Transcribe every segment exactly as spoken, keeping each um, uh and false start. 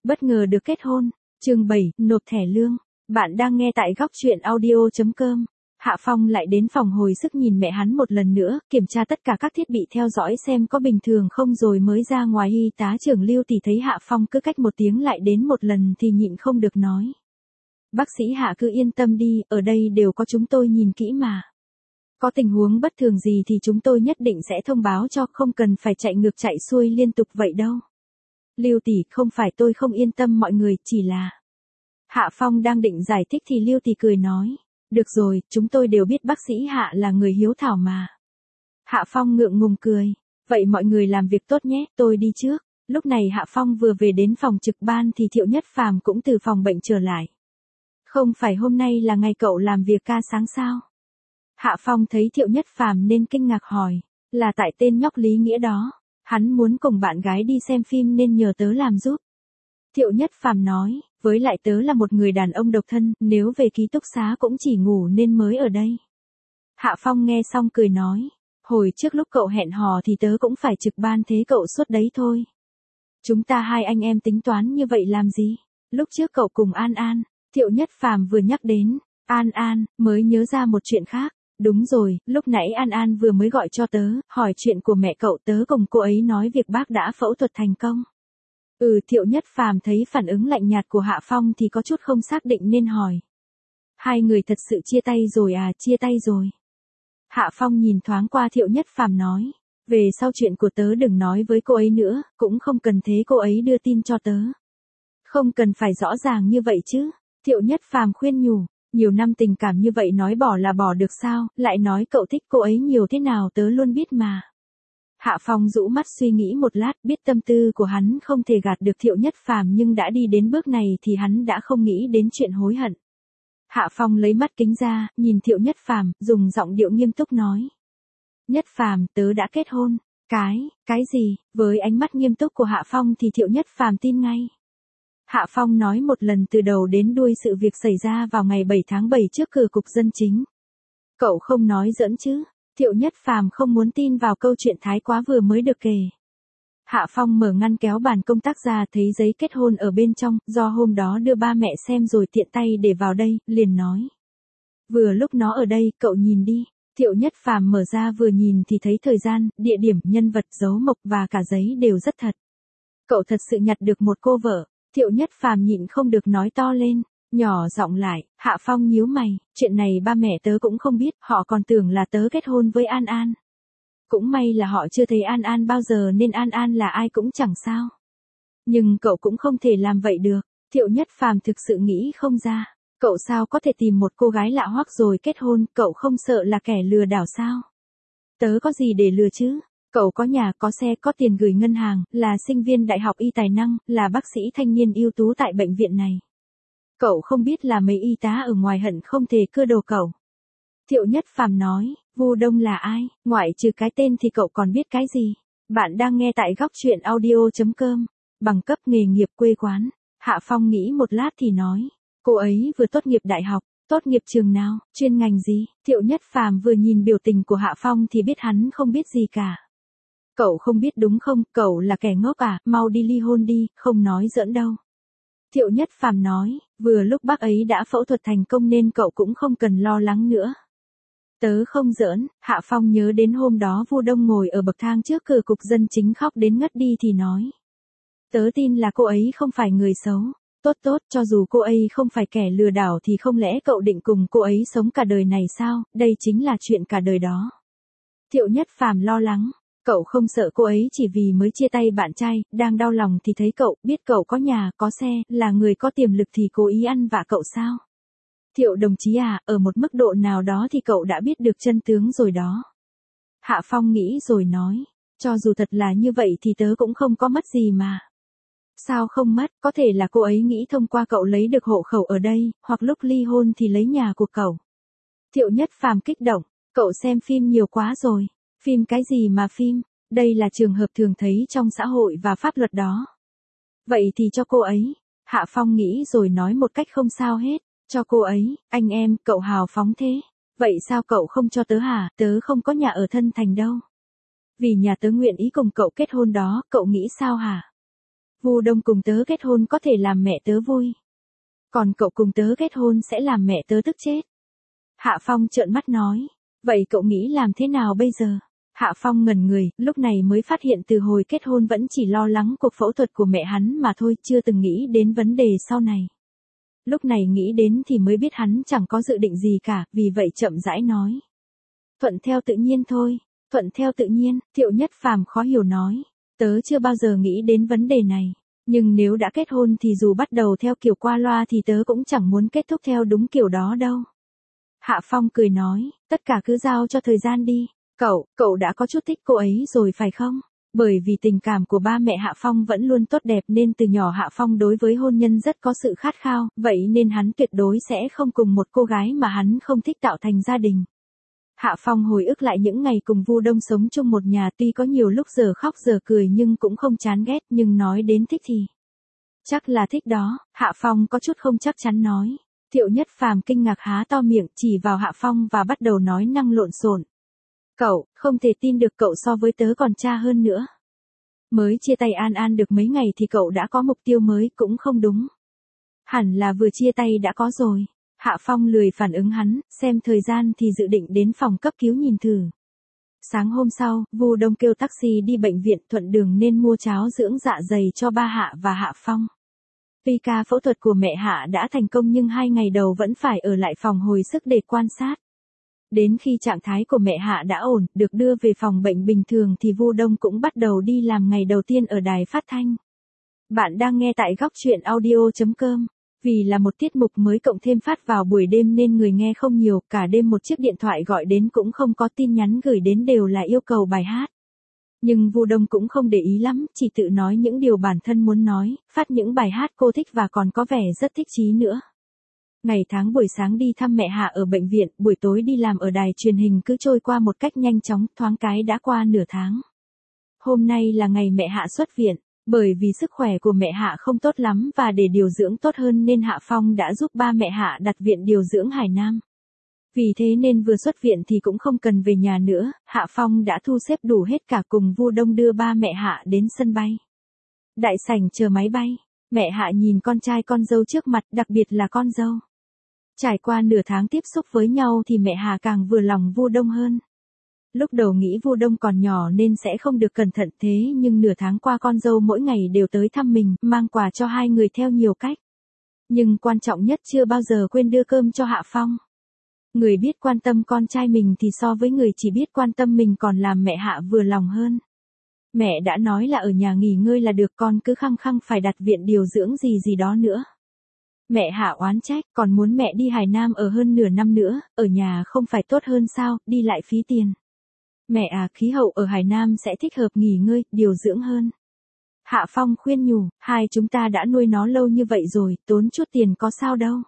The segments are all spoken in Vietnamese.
Bất ngờ được kết hôn. Chương bảy, nộp thẻ lương. Bạn đang nghe tại góc truyện audio chấm com. Hạ Phong lại đến phòng hồi sức nhìn mẹ hắn một lần nữa, kiểm tra tất cả các thiết bị theo dõi xem có bình thường không rồi mới ra ngoài. Y tá trưởng Lưu Tỷ thấy Hạ Phong cứ cách một tiếng lại đến một lần thì nhịn không được nói. Bác sĩ Hạ cứ yên tâm đi, ở đây đều có chúng tôi nhìn kỹ mà. Có tình huống bất thường gì thì chúng tôi nhất định sẽ thông báo cho, không cần phải chạy ngược chạy xuôi liên tục vậy đâu. Lưu Tỷ, không phải tôi không yên tâm mọi người, chỉ là... Hạ Phong đang định giải thích thì Lưu Tỷ cười nói. Được rồi, chúng tôi đều biết bác sĩ Hạ là người hiếu thảo mà. Hạ Phong ngượng ngùng cười. Vậy mọi người làm việc tốt nhé, tôi đi trước. Lúc này Hạ Phong vừa về đến phòng trực ban thì Thiệu Nhất Phàm cũng từ phòng bệnh trở lại. Không phải hôm nay là ngày cậu làm việc ca sáng sao? Hạ Phong thấy Thiệu Nhất Phàm nên kinh ngạc hỏi. Là tại tên nhóc Lý Nghĩa đó. Hắn muốn cùng bạn gái đi xem phim nên nhờ tớ làm giúp. Thiệu Nhất Phàm nói, với lại tớ là một người đàn ông độc thân, nếu về ký túc xá cũng chỉ ngủ nên mới ở đây. Hạ Phong nghe xong cười nói, hồi trước lúc cậu hẹn hò thì tớ cũng phải trực ban thế cậu suốt đấy thôi. Chúng ta hai anh em tính toán như vậy làm gì? Lúc trước cậu cùng An An, Thiệu Nhất Phàm vừa nhắc đến An An, mới nhớ ra một chuyện khác. Đúng rồi, lúc nãy An An vừa mới gọi cho tớ, hỏi chuyện của mẹ cậu, tớ cùng cô ấy nói việc bác đã phẫu thuật thành công. Ừ, Thiệu Nhất Phàm thấy phản ứng lạnh nhạt của Hạ Phong thì có chút không xác định nên hỏi. Hai người thật sự chia tay rồi à, chia tay rồi. Hạ Phong nhìn thoáng qua Thiệu Nhất Phàm nói, về sau chuyện của tớ đừng nói với cô ấy nữa, cũng không cần thế cô ấy đưa tin cho tớ. Không cần phải rõ ràng như vậy chứ, Thiệu Nhất Phàm khuyên nhủ. Nhiều năm tình cảm như vậy nói bỏ là bỏ được sao, lại nói cậu thích cô ấy nhiều thế nào tớ luôn biết mà. Hạ Phong rũ mắt suy nghĩ một lát, biết tâm tư của hắn không thể gạt được Thiệu Nhất Phàm nhưng đã đi đến bước này thì hắn đã không nghĩ đến chuyện hối hận. Hạ Phong lấy mắt kính ra, nhìn Thiệu Nhất Phàm, dùng giọng điệu nghiêm túc nói. Nhất Phàm, tớ đã kết hôn. Cái, cái gì? Với ánh mắt nghiêm túc của Hạ Phong thì Thiệu Nhất Phàm tin ngay. Hạ Phong nói một lần từ đầu đến đuôi sự việc xảy ra vào ngày bảy tháng bảy trước cửa cục dân chính. Cậu không nói giỡn chứ? Thiệu Nhất Phàm không muốn tin vào câu chuyện thái quá vừa mới được kể. Hạ Phong mở ngăn kéo bàn công tác ra thấy giấy kết hôn ở bên trong, do hôm đó đưa ba mẹ xem rồi tiện tay để vào đây, liền nói. Vừa lúc nó ở đây, cậu nhìn đi. Thiệu Nhất Phàm mở ra vừa nhìn thì thấy thời gian, địa điểm, nhân vật, dấu mộc và cả giấy đều rất thật. Cậu thật sự nhặt được một cô vợ. Thiệu Nhất Phàm nhịn không được nói to lên, nhỏ giọng lại. Hạ Phong nhíu mày, chuyện này ba mẹ tớ cũng không biết, họ còn tưởng là tớ kết hôn với An An. Cũng may là họ chưa thấy An An bao giờ nên An An là ai cũng chẳng sao. Nhưng cậu cũng không thể làm vậy được, Thiệu Nhất Phàm thực sự nghĩ không ra. Cậu sao có thể tìm một cô gái lạ hoắc rồi kết hôn, cậu không sợ là kẻ lừa đảo sao? Tớ có gì để lừa chứ? Cậu có nhà, có xe, có tiền gửi ngân hàng, là sinh viên đại học y tài năng, là bác sĩ thanh niên ưu tú tại bệnh viện này. Cậu không biết là mấy y tá ở ngoài hận không thể cưa đầu cậu. Thiệu Nhất Phàm nói, Vu Đông là ai, ngoại trừ cái tên thì cậu còn biết cái gì? Bạn đang nghe tại góc truyện audio chấm com. Bằng cấp, nghề nghiệp, quê quán. Hạ Phong nghĩ một lát thì nói, cô ấy vừa tốt nghiệp đại học. Tốt nghiệp trường nào, chuyên ngành gì? Thiệu Nhất Phàm vừa nhìn biểu tình của Hạ Phong thì biết hắn không biết gì cả. Cậu không biết đúng không, cậu là kẻ ngốc à, mau đi ly hôn đi, không nói giỡn đâu. Thiệu Nhất Phàm nói, vừa lúc bác ấy đã phẫu thuật thành công nên cậu cũng không cần lo lắng nữa. Tớ không giỡn. Hạ Phong nhớ đến hôm đó Vu Đông ngồi ở bậc thang trước cửa cục dân chính khóc đến ngất đi thì nói. Tớ tin là cô ấy không phải người xấu. Tốt tốt, cho dù cô ấy không phải kẻ lừa đảo thì không lẽ cậu định cùng cô ấy sống cả đời này sao, đây chính là chuyện cả đời đó. Thiệu Nhất Phàm lo lắng. Cậu không sợ cô ấy chỉ vì mới chia tay bạn trai, đang đau lòng thì thấy cậu, biết cậu có nhà, có xe, là người có tiềm lực thì cố ý ăn vạ cậu sao? Thiệu đồng chí à, ở một mức độ nào đó thì cậu đã biết được chân tướng rồi đó. Hạ Phong nghĩ rồi nói, cho dù thật là như vậy thì tớ cũng không có mất gì mà. Sao không mất, có thể là cô ấy nghĩ thông qua cậu lấy được hộ khẩu ở đây, hoặc lúc ly hôn thì lấy nhà của cậu. Thiệu Nhất Phàm kích động, cậu xem phim nhiều quá rồi. Phim cái gì mà phim, đây là trường hợp thường thấy trong xã hội và pháp luật đó. Vậy thì cho cô ấy. Hạ Phong nghĩ rồi nói một cách không sao hết, cho cô ấy, anh em, cậu hào phóng thế. Vậy sao cậu không cho tớ hả, tớ không có nhà ở thân thành đâu. Vì nhà tớ nguyện ý cùng cậu kết hôn đó, cậu nghĩ sao hả? Vu Đông cùng tớ kết hôn có thể làm mẹ tớ vui. Còn cậu cùng tớ kết hôn sẽ làm mẹ tớ tức chết. Hạ Phong trợn mắt nói. Vậy cậu nghĩ làm thế nào bây giờ? Hạ Phong ngẩn người, lúc này mới phát hiện từ hồi kết hôn vẫn chỉ lo lắng cuộc phẫu thuật của mẹ hắn mà thôi, chưa từng nghĩ đến vấn đề sau này. Lúc này nghĩ đến thì mới biết hắn chẳng có dự định gì cả, vì vậy chậm rãi nói. Thuận theo tự nhiên thôi, thuận theo tự nhiên, Thiệu Nhất Phàm khó hiểu nói. Tớ chưa bao giờ nghĩ đến vấn đề này, nhưng nếu đã kết hôn thì dù bắt đầu theo kiểu qua loa thì tớ cũng chẳng muốn kết thúc theo đúng kiểu đó đâu. Hạ Phong cười nói, tất cả cứ giao cho thời gian đi. Cậu, cậu đã có chút thích cô ấy rồi phải không? Bởi vì tình cảm của ba mẹ Hạ Phong vẫn luôn tốt đẹp nên từ nhỏ Hạ Phong đối với hôn nhân rất có sự khát khao, vậy nên hắn tuyệt đối sẽ không cùng một cô gái mà hắn không thích tạo thành gia đình. Hạ Phong hồi ức lại những ngày cùng Vu Đông sống chung một nhà, tuy có nhiều lúc giờ khóc giờ cười nhưng cũng không chán ghét, nhưng nói đến thích thì chắc là thích đó. Hạ Phong có chút không chắc chắn nói. Thiệu Nhất Phàm kinh ngạc há to miệng chỉ vào Hạ Phong và bắt đầu nói năng lộn xộn. Cậu, không thể tin được cậu so với tớ còn cha hơn nữa. Mới chia tay An An được mấy ngày thì cậu đã có mục tiêu mới, cũng không đúng. Hẳn là vừa chia tay đã có rồi. Hạ Phong lười phản ứng hắn, xem thời gian thì dự định đến phòng cấp cứu nhìn thử. Sáng hôm sau, Vu Đông kêu taxi đi bệnh viện, thuận đường nên mua cháo dưỡng dạ dày cho ba Hạ và Hạ Phong. Tuy ca phẫu thuật của mẹ Hạ đã thành công nhưng hai ngày đầu vẫn phải ở lại phòng hồi sức để quan sát. Đến khi trạng thái của mẹ Hạ đã ổn, được đưa về phòng bệnh bình thường thì Vu Đông cũng bắt đầu đi làm ngày đầu tiên ở đài phát thanh. Bạn đang nghe tại góc truyện audio chấm com. Vì là một tiết mục mới cộng thêm phát vào buổi đêm nên người nghe không nhiều, cả đêm một chiếc điện thoại gọi đến cũng không có tin nhắn gửi đến đều là yêu cầu bài hát. Nhưng Vu Đông cũng không để ý lắm, chỉ tự nói những điều bản thân muốn nói, phát những bài hát cô thích và còn có vẻ rất thích chí nữa. Ngày tháng buổi sáng đi thăm mẹ Hạ ở bệnh viện, buổi tối đi làm ở đài truyền hình cứ trôi qua một cách nhanh chóng, thoáng cái đã qua nửa tháng. Hôm nay là ngày mẹ Hạ xuất viện, bởi vì sức khỏe của mẹ Hạ không tốt lắm và để điều dưỡng tốt hơn nên Hạ Phong đã giúp ba mẹ Hạ đặt viện điều dưỡng Hải Nam. Vì thế nên vừa xuất viện thì cũng không cần về nhà nữa, Hạ Phong đã thu xếp đủ hết cả cùng Vu Đông đưa ba mẹ Hạ đến sân bay. Đại sảnh chờ máy bay, mẹ Hạ nhìn con trai con dâu trước mặt, đặc biệt là con dâu. Trải qua nửa tháng tiếp xúc với nhau thì mẹ Hạ càng vừa lòng Vu Đông hơn. Lúc đầu nghĩ Vu Đông còn nhỏ nên sẽ không được cẩn thận thế nhưng nửa tháng qua con dâu mỗi ngày đều tới thăm mình, mang quà cho hai người theo nhiều cách. Nhưng quan trọng nhất chưa bao giờ quên đưa cơm cho Hạ Phong. Người biết quan tâm con trai mình thì so với người chỉ biết quan tâm mình còn làm mẹ Hạ vừa lòng hơn. Mẹ đã nói là ở nhà nghỉ ngơi là được, con cứ khăng khăng phải đặt viện điều dưỡng gì gì đó nữa. Mẹ Hạ oán trách, còn muốn mẹ đi Hải Nam ở hơn nửa năm nữa, ở nhà không phải tốt hơn sao, đi lại phí tiền. Mẹ à, khí hậu ở Hải Nam sẽ thích hợp nghỉ ngơi, điều dưỡng hơn. Hạ Phong khuyên nhủ, hai chúng ta đã nuôi nó lâu như vậy rồi, tốn chút tiền có sao đâu.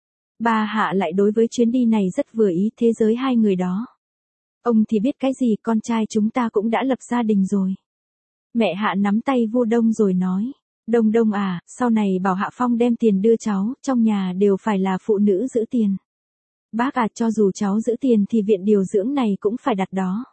Ba Hạ lại đối với chuyến đi này rất vừa ý, thế giới hai người đó. Ông thì biết cái gì, con trai chúng ta cũng đã lập gia đình rồi. Mẹ Hạ nắm tay Vu Đông rồi nói. Đông Đông à, sau này bảo Hạ Phong đem tiền đưa cháu, trong nhà đều phải là phụ nữ giữ tiền. Bác à, cho dù cháu giữ tiền thì viện điều dưỡng này cũng phải đặt đó.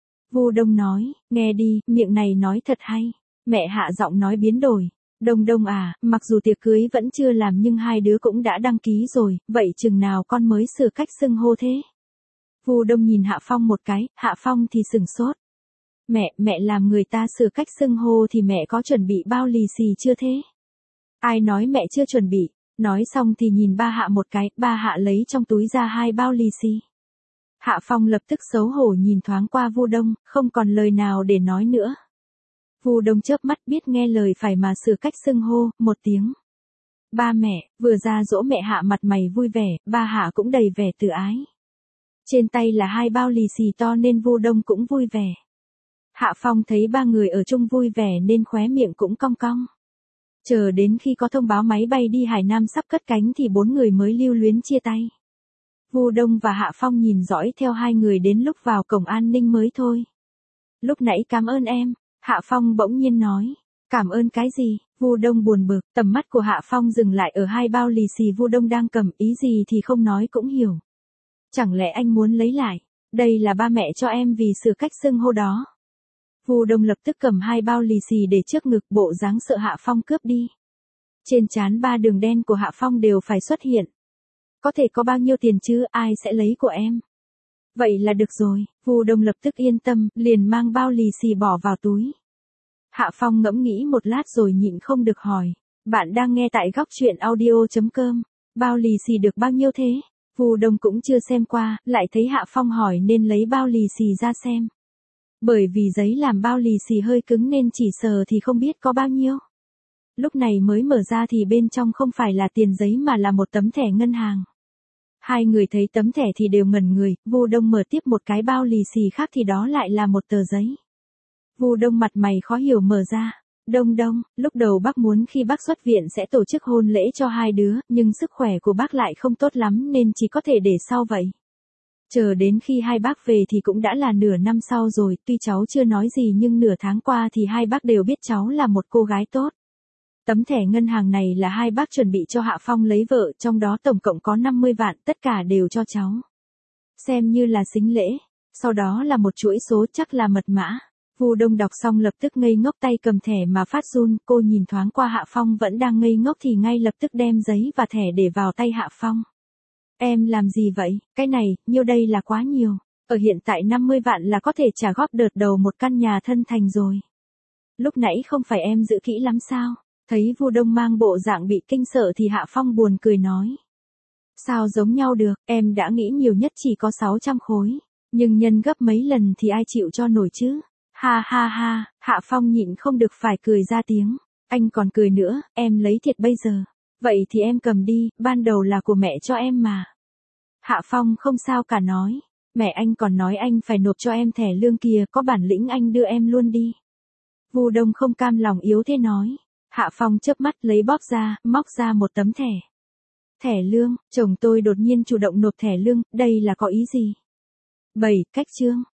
Vu Đông nói, nghe đi, miệng này nói thật hay. Mẹ Hạ giọng nói biến đổi. Đông Đông à, mặc dù tiệc cưới vẫn chưa làm nhưng hai đứa cũng đã đăng ký rồi, vậy chừng nào con mới sửa cách xưng hô thế? Vu Đông nhìn Hạ Phong một cái, Hạ Phong thì sửng sốt. Mẹ, mẹ làm người ta sửa cách xưng hô thì mẹ có chuẩn bị bao lì xì chưa thế? Ai nói mẹ chưa chuẩn bị? Nói xong thì nhìn ba Hạ một cái, ba Hạ lấy trong túi ra hai bao lì xì. Hạ Phong lập tức xấu hổ nhìn thoáng qua Vu Đông, không còn lời nào để nói nữa. Vu Đông chớp mắt biết nghe lời phải mà sửa cách xưng hô, một tiếng. Ba mẹ, vừa ra dỗ mẹ Hạ mặt mày vui vẻ, ba Hạ cũng đầy vẻ tự ái. Trên tay là hai bao lì xì to nên Vu Đông cũng vui vẻ. Hạ Phong thấy ba người ở chung vui vẻ nên khóe miệng cũng cong cong. Chờ đến khi có thông báo máy bay đi Hải Nam sắp cất cánh thì bốn người mới lưu luyến chia tay. Vu Đông và Hạ Phong nhìn dõi theo hai người đến lúc vào cổng an ninh mới thôi. Lúc nãy cảm ơn em, Hạ Phong bỗng nhiên nói. Cảm ơn cái gì? Vu Đông buồn bực, tầm mắt của Hạ Phong dừng lại ở hai bao lì xì Vu Đông đang cầm, ý gì thì không nói cũng hiểu. Chẳng lẽ anh muốn lấy lại? Đây là ba mẹ cho em vì sửa cách xưng hô đó. Vu Đông lập tức cầm hai bao lì xì để trước ngực, bộ dáng sợ Hạ Phong cướp đi. Trên trán ba đường đen của Hạ Phong đều phải xuất hiện. Có thể có bao nhiêu tiền chứ, ai sẽ lấy của em? Vậy là được rồi, Vu Đông lập tức yên tâm, liền mang bao lì xì bỏ vào túi. Hạ Phong ngẫm nghĩ một lát rồi nhịn không được hỏi, bạn đang nghe tại góc truyện audio.com, bao lì xì được bao nhiêu thế? Vu Đông cũng chưa xem qua, lại thấy Hạ Phong hỏi nên lấy bao lì xì ra xem. Bởi vì giấy làm bao lì xì hơi cứng nên chỉ sờ thì không biết có bao nhiêu. Lúc này mới mở ra thì bên trong không phải là tiền giấy mà là một tấm thẻ ngân hàng. Hai người thấy tấm thẻ thì đều ngẩn người, Vu Đông mở tiếp một cái bao lì xì khác thì đó lại là một tờ giấy. Vu Đông mặt mày khó hiểu mở ra. Đông Đông, lúc đầu bác muốn khi bác xuất viện sẽ tổ chức hôn lễ cho hai đứa, nhưng sức khỏe của bác lại không tốt lắm nên chỉ có thể để sau vậy. Chờ đến khi hai bác về thì cũng đã là nửa năm sau rồi, tuy cháu chưa nói gì nhưng nửa tháng qua thì hai bác đều biết cháu là một cô gái tốt. Tấm thẻ ngân hàng này là hai bác chuẩn bị cho Hạ Phong lấy vợ, trong đó tổng cộng có năm mươi vạn, tất cả đều cho cháu. Xem như là sính lễ, sau đó là một chuỗi số chắc là mật mã. Vu Đông đọc xong lập tức ngây ngốc, tay cầm thẻ mà phát run, cô nhìn thoáng qua Hạ Phong vẫn đang ngây ngốc thì ngay lập tức đem giấy và thẻ để vào tay Hạ Phong. Em làm gì vậy, cái này, nhiêu đây là quá nhiều, ở hiện tại năm mươi vạn là có thể trả góp đợt đầu một căn nhà thân thành rồi. Lúc nãy không phải em giữ kỹ lắm sao? Thấy Vu Đông mang bộ dạng bị kinh sợ thì Hạ Phong buồn cười nói. Sao giống nhau được, em đã nghĩ nhiều nhất chỉ có sáu trăm khối, nhưng nhân gấp mấy lần thì ai chịu cho nổi chứ? Ha ha ha, Hạ Phong nhịn không được phải cười ra tiếng. Anh còn cười nữa, em lấy thiệt bây giờ. Vậy thì em cầm đi, ban đầu là của mẹ cho em mà. Hạ Phong không sao cả nói. Mẹ anh còn nói anh phải nộp cho em thẻ lương kia, có bản lĩnh anh đưa em luôn đi. Vu Đông không cam lòng yếu thế nói. Hạ Phong chớp mắt lấy bóp ra, móc ra một tấm thẻ. Thẻ lương, chồng tôi đột nhiên chủ động nộp thẻ lương, đây là có ý gì? bảy. Cách chương.